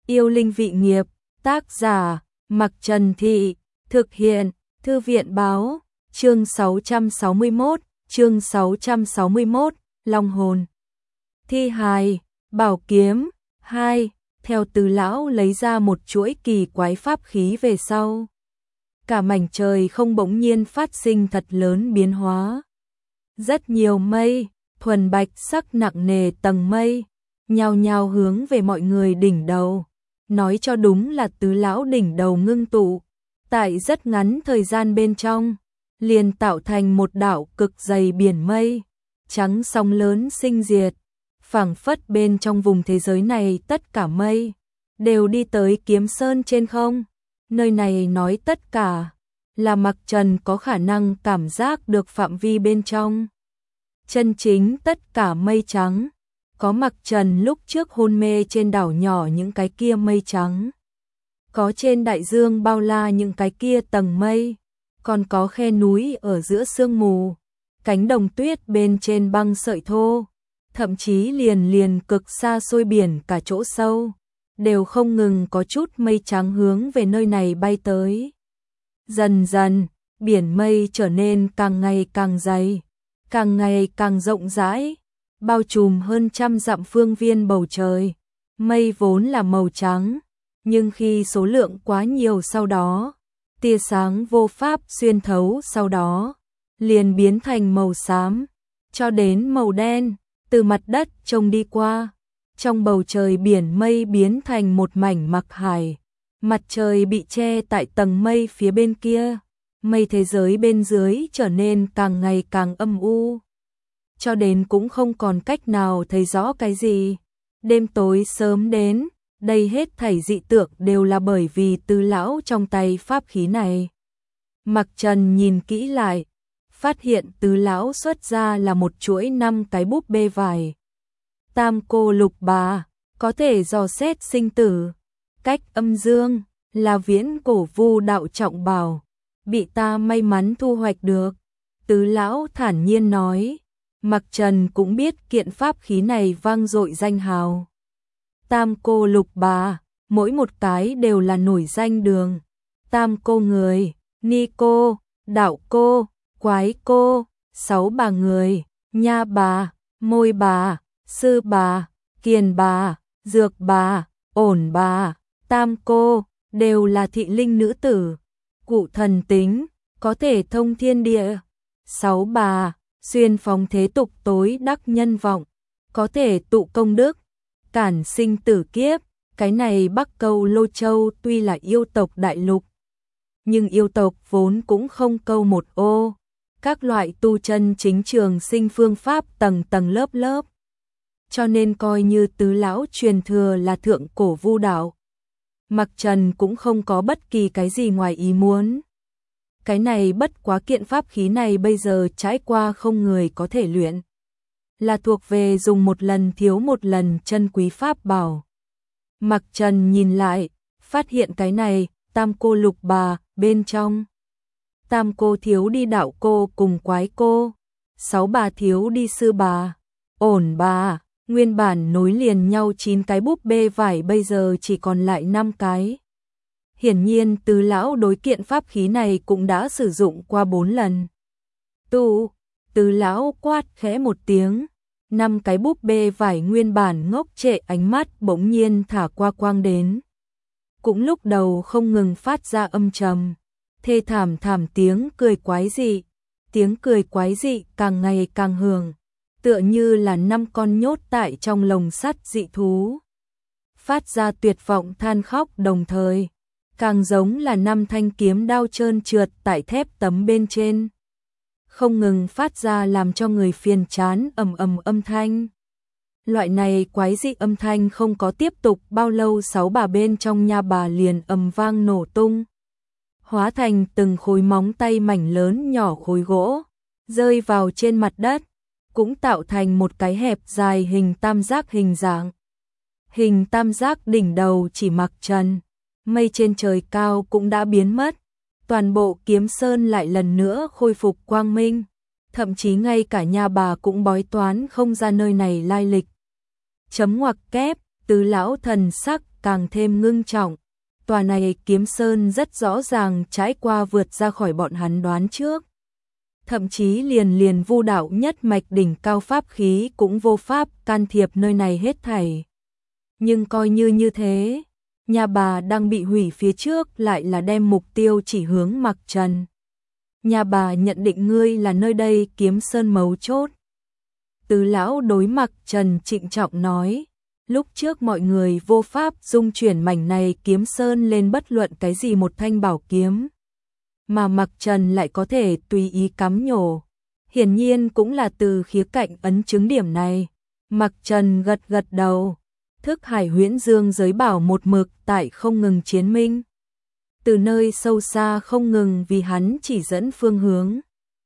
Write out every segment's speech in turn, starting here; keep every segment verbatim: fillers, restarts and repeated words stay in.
Yêu linh vị nghiệp, tác giả, Mặc Trần Thị, thực hiện, Thư viện báo, chương sáu trăm sáu mươi mốt, chương sáu trăm sáu mươi mốt, Long hồn. Thi hài, bảo kiếm, hai, theo Từ lão lấy ra một chuỗi kỳ quái pháp khí về sau. Cả mảnh trời không bỗng nhiên phát sinh thật lớn biến hóa. Rất nhiều mây, thuần bạch sắc nặng nề tầng mây, nhao nhao hướng về mọi người đỉnh đầu. Nói cho đúng là Tứ lão đỉnh đầu ngưng tụ, tại rất ngắn thời gian bên trong, liền tạo thành một đảo cực dày biển mây, trắng sóng lớn sinh diệt, phảng phất bên trong vùng thế giới này tất cả mây đều đi tới Kiếm Sơn trên không. Nơi này nói tất cả là Mặc Trần có khả năng cảm giác được phạm vi bên trong. Chân chính tất cả mây trắng, có Mặc Trần lúc trước hôn mê trên đảo nhỏ những cái kia mây trắng, có trên đại dương bao la những cái kia tầng mây, còn có khe núi ở giữa sương mù, cánh đồng tuyết bên trên băng sợi thô, thậm chí liền liền cực xa xôi biển cả chỗ sâu, đều không ngừng có chút mây trắng hướng về nơi này bay tới. Dần dần, biển mây trở nên càng ngày càng dày, càng ngày càng rộng rãi, bao trùm hơn trăm dặm phương viên bầu trời. Mây vốn là màu trắng, nhưng khi số lượng quá nhiều sau đó, tia sáng vô pháp xuyên thấu sau đó, liền biến thành màu xám, cho đến màu đen, từ mặt đất trông đi qua. Trong bầu trời biển mây biến thành một mảnh mặc hải, mặt trời bị che tại tầng mây phía bên kia, mây thế giới bên dưới trở nên càng ngày càng âm u, cho đến cũng không còn cách nào thấy rõ cái gì. Đêm tối sớm đến, đây hết thảy dị tượng đều là bởi vì Tứ lão trong tay pháp khí này. Mặc Trần nhìn kỹ lại, phát hiện Tứ lão xuất ra là một chuỗi năm cái búp bê vải. Tam cô lục bà, có thể dò xét sinh tử, cách âm dương, là viễn cổ vu đạo trọng bảo, bị ta may mắn thu hoạch được. Tứ lão thản nhiên nói. Mặc Trần cũng biết kiện pháp khí này vang dội danh hào. Tam cô lục bà, mỗi một cái đều là nổi danh đường. Tam cô người, ni cô, đạo cô, quái cô, sáu bà người, nha bà, môi bà, sư bà, kiền bà, dược bà, ổn bà, tam cô, đều là thị linh nữ tử, cụ thần tính, có thể thông thiên địa. Sáu bà, xuyên phóng thế tục tối đắc nhân vọng, có thể tụ công đức, cản sinh tử kiếp. Cái này Bắc Câu Lô Châu tuy là yêu tộc đại lục, nhưng yêu tộc vốn cũng không câu một ô, các loại tu chân chính trường sinh phương pháp tầng tầng lớp lớp, cho nên coi như Tứ lão truyền thừa là thượng cổ vu đạo. Mặc Trần cũng không có bất kỳ cái gì ngoài ý muốn. Cái này bất quá kiện pháp khí này bây giờ trải qua không người có thể luyện, là thuộc về dùng một lần thiếu một lần chân quý pháp bảo. Mặc Trần nhìn lại, phát hiện cái này, tam cô lục bà, bên trong. Tam cô thiếu đi đạo cô cùng quái cô, sáu bà thiếu đi sư bà, ổn bà, nguyên bản nối liền nhau chín cái búp bê vải bây giờ chỉ còn lại năm cái. Hiển nhiên Tứ lão đối kiện pháp khí này cũng đã sử dụng qua bốn lần. Tu, Tứ lão quát khẽ một tiếng, năm cái búp bê vải nguyên bản ngốc trệ ánh mắt bỗng nhiên thả qua quang đến. Cũng lúc đầu không ngừng phát ra âm trầm, thê thảm thảm tiếng cười quái dị, tiếng cười quái dị càng ngày càng hưởng, tựa như là năm con nhốt tại trong lồng sắt dị thú. Phát ra tuyệt vọng than khóc đồng thời, càng giống là năm thanh kiếm đao trơn trượt tại thép tấm bên trên, không ngừng phát ra làm cho người phiền chán ầm ầm âm thanh. Loại này quái dị âm thanh không có tiếp tục bao lâu, sáu bà bên trong nhà bà liền ầm vang nổ tung, hóa thành từng khối móng tay mảnh lớn nhỏ khối gỗ, rơi vào trên mặt đất, cũng tạo thành một cái hẹp dài hình tam giác hình dạng. Hình tam giác đỉnh đầu chỉ Mặc Trần, mây trên trời cao cũng đã biến mất, toàn bộ Kiếm Sơn lại lần nữa khôi phục quang minh, thậm chí ngay cả nhà bà cũng bói toán không ra nơi này lai lịch. Chấm ngoặc kép, Tứ lão thần sắc càng thêm ngưng trọng. Tòa này kiếm sơn rất rõ ràng trải qua vượt ra khỏi bọn hắn đoán trước. Thậm chí liền liền vu đạo nhất mạch đỉnh cao pháp khí cũng vô pháp can thiệp nơi này hết thảy. Nhưng coi như như thế, nhà bà đang bị hủy phía trước lại là đem mục tiêu chỉ hướng Mặc Trần. Nhà bà nhận định ngươi là nơi đây kiếm sơn mấu chốt. Tứ lão đối Mặc Trần trịnh trọng nói, lúc trước mọi người vô pháp dung chuyển mảnh này kiếm sơn lên bất luận cái gì một thanh bảo kiếm. Mà Mặc Trần lại có thể tùy ý cắm nhổ. Hiển nhiên cũng là từ khía cạnh ấn chứng điểm này. Mặc Trần gật gật đầu. Thức Hải Huyễn Dương giới bảo một mực tại không ngừng chiến minh. Từ nơi sâu xa không ngừng vì hắn chỉ dẫn phương hướng.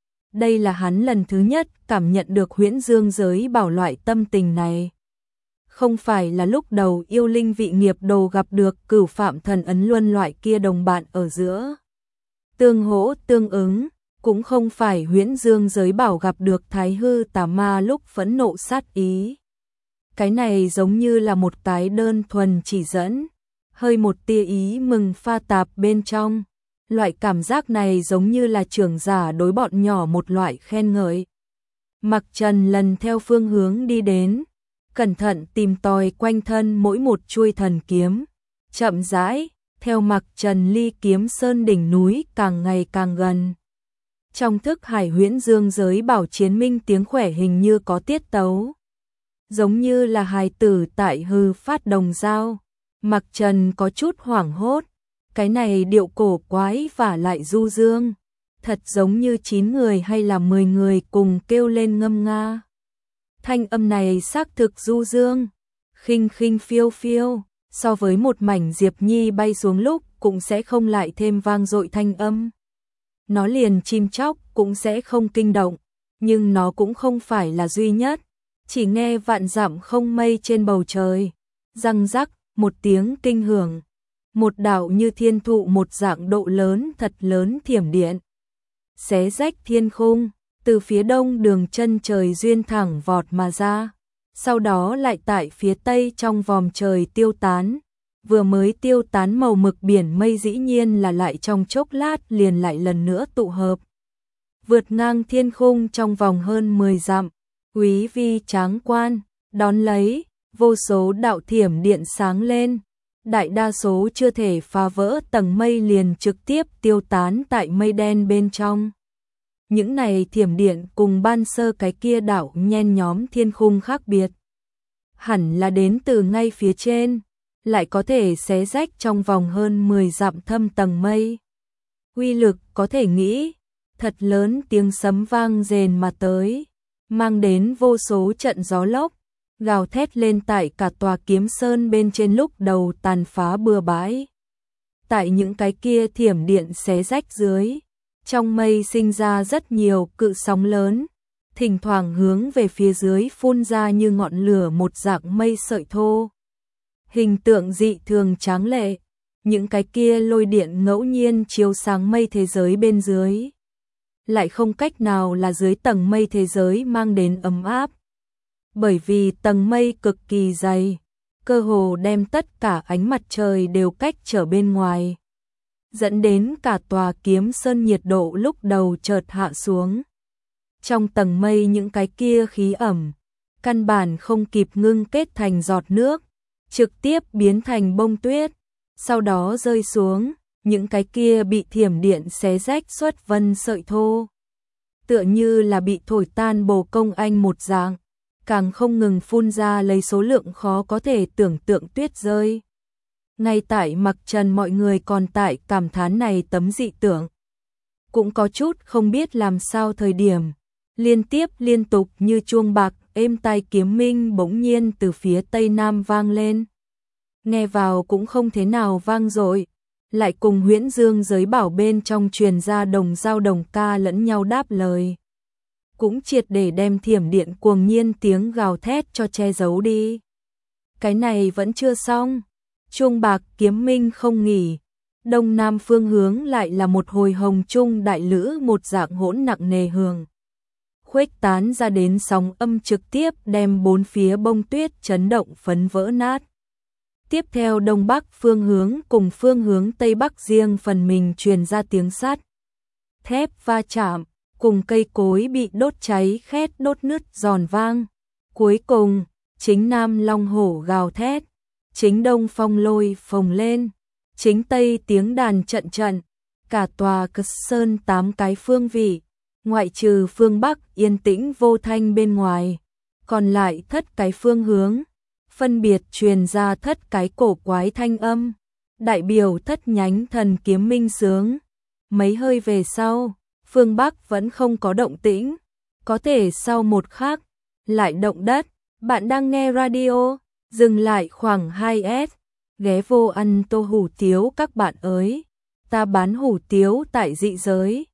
Đây là hắn lần thứ nhất cảm nhận được Huyễn Dương giới bảo loại tâm tình này. Không phải là lúc đầu yêu linh vị nghiệp đồ gặp được Cửu Phạm Thần Ấn Luân loại kia đồng bạn ở giữa. Tương hỗ tương ứng, cũng không phải Huyễn Dương giới bảo gặp được Thái Hư Tà Ma lúc phẫn nộ sát ý. Cái này giống như là một cái đơn thuần chỉ dẫn, hơi một tia ý mừng pha tạp bên trong. Loại cảm giác này giống như là trưởng giả đối bọn nhỏ một loại khen ngợi. Mặc Trần lần theo phương hướng đi đến, cẩn thận tìm tòi quanh thân mỗi một chuôi thần kiếm, chậm rãi, theo Mặc Trần ly kiếm sơn đỉnh núi càng ngày càng gần. Trong Thức Hải Huyễn Dương giới bảo chiến minh tiếng khỏe hình như có tiết tấu. Giống như là hài tử tại hư phát đồng dao. Mặc Trần có chút hoảng hốt. Cái này điệu cổ quái và lại du dương. Thật giống như chín người hay là mười người cùng kêu lên ngâm nga. Thanh âm này xác thực du dương. Khinh khinh phiêu phiêu. So với một mảnh Diệp Nhi bay xuống lúc cũng sẽ không lại thêm vang dội thanh âm. Nó liền chim chóc cũng sẽ không kinh động. Nhưng nó cũng không phải là duy nhất. Chỉ nghe vạn dặm không mây trên bầu trời, răng rắc, một tiếng kinh hưởng, một đạo như thiên thụ một dạng độ lớn thật lớn thiểm điện, xé rách thiên khung, từ phía đông đường chân trời duyên thẳng vọt mà ra, sau đó lại tại phía tây trong vòm trời tiêu tán, vừa mới tiêu tán màu mực biển mây dĩ nhiên là lại trong chốc lát liền lại lần nữa tụ hợp, vượt ngang thiên khung trong vòng hơn mười dặm. Quý vi tráng quan, đón lấy, vô số đạo thiểm điện sáng lên, đại đa số chưa thể phá vỡ tầng mây liền trực tiếp tiêu tán tại mây đen bên trong. Những này thiểm điện cùng ban sơ cái kia đạo nhen nhóm thiên khung khác biệt. Hẳn là đến từ ngay phía trên, lại có thể xé rách trong vòng hơn mười dặm thâm tầng mây. Uy lực có thể nghĩ, thật lớn tiếng sấm vang rền mà tới. Mang đến vô số trận gió lốc, gào thét lên tại cả tòa kiếm sơn bên trên lúc đầu tàn phá bừa bãi. Tại những cái kia thiểm điện xé rách dưới, trong mây sinh ra rất nhiều cự sóng lớn, thỉnh thoảng hướng về phía dưới phun ra như ngọn lửa một dạng mây sợi thô. Hình tượng dị thường tráng lệ, những cái kia lôi điện ngẫu nhiên chiếu sáng mây thế giới bên dưới. Lại không cách nào là dưới tầng mây thế giới mang đến ấm áp. Bởi vì tầng mây cực kỳ dày, cơ hồ đem tất cả ánh mặt trời đều cách trở bên ngoài. Dẫn đến cả tòa kiếm sơn nhiệt độ lúc đầu chợt hạ xuống. Trong tầng mây những cái kia khí ẩm, căn bản không kịp ngưng kết thành giọt nước, trực tiếp biến thành bông tuyết, sau đó rơi xuống. Những cái kia bị thiểm điện xé rách xuất vân sợi thô, tựa như là bị thổi tan bồ công anh một dạng, càng không ngừng phun ra lấy số lượng khó có thể tưởng tượng tuyết rơi. Ngay tại Mặc Trần mọi người còn tại cảm thán này tấm dị tưởng, cũng có chút không biết làm sao thời điểm, liên tiếp liên tục như chuông bạc êm tai kiếm minh bỗng nhiên từ phía tây nam vang lên. Nghe vào cũng không thế nào vang dội, lại cùng Huyễn Dương giới bảo bên trong truyền ra đồng giao đồng ca lẫn nhau đáp lời. Cũng triệt để đem thiểm điện cuồng nhiên tiếng gào thét cho che giấu đi. Cái này vẫn chưa xong. Chuông bạc kiếm minh không nghỉ. Đông nam phương hướng lại là một hồi hồng trung đại lữ một dạng hỗn nặng nề hưởng. Khuếch tán ra đến sóng âm trực tiếp đem bốn phía bông tuyết chấn động phấn vỡ nát. Tiếp theo đông bắc phương hướng cùng phương hướng tây bắc riêng phần mình truyền ra tiếng sắt thép va chạm, cùng cây cối bị đốt cháy khét đốt nứt giòn vang. Cuối cùng, chính nam long hổ gào thét, chính đông phong lôi phồng lên, chính tây tiếng đàn trận trận, cả tòa Cực Sơn tám cái phương vị, ngoại trừ phương bắc yên tĩnh vô thanh bên ngoài, còn lại thất cái phương hướng, phân biệt truyền ra thất cái cổ quái thanh âm, đại biểu thất nhánh thần kiếm minh sướng. Mấy hơi về sau, phương bắc vẫn không có động tĩnh, có thể sau một khắc lại động đất. Bạn đang nghe radio, dừng lại khoảng hai s, ghé vô ăn tô hủ tiếu các bạn ơi. Ta bán hủ tiếu tại dị giới.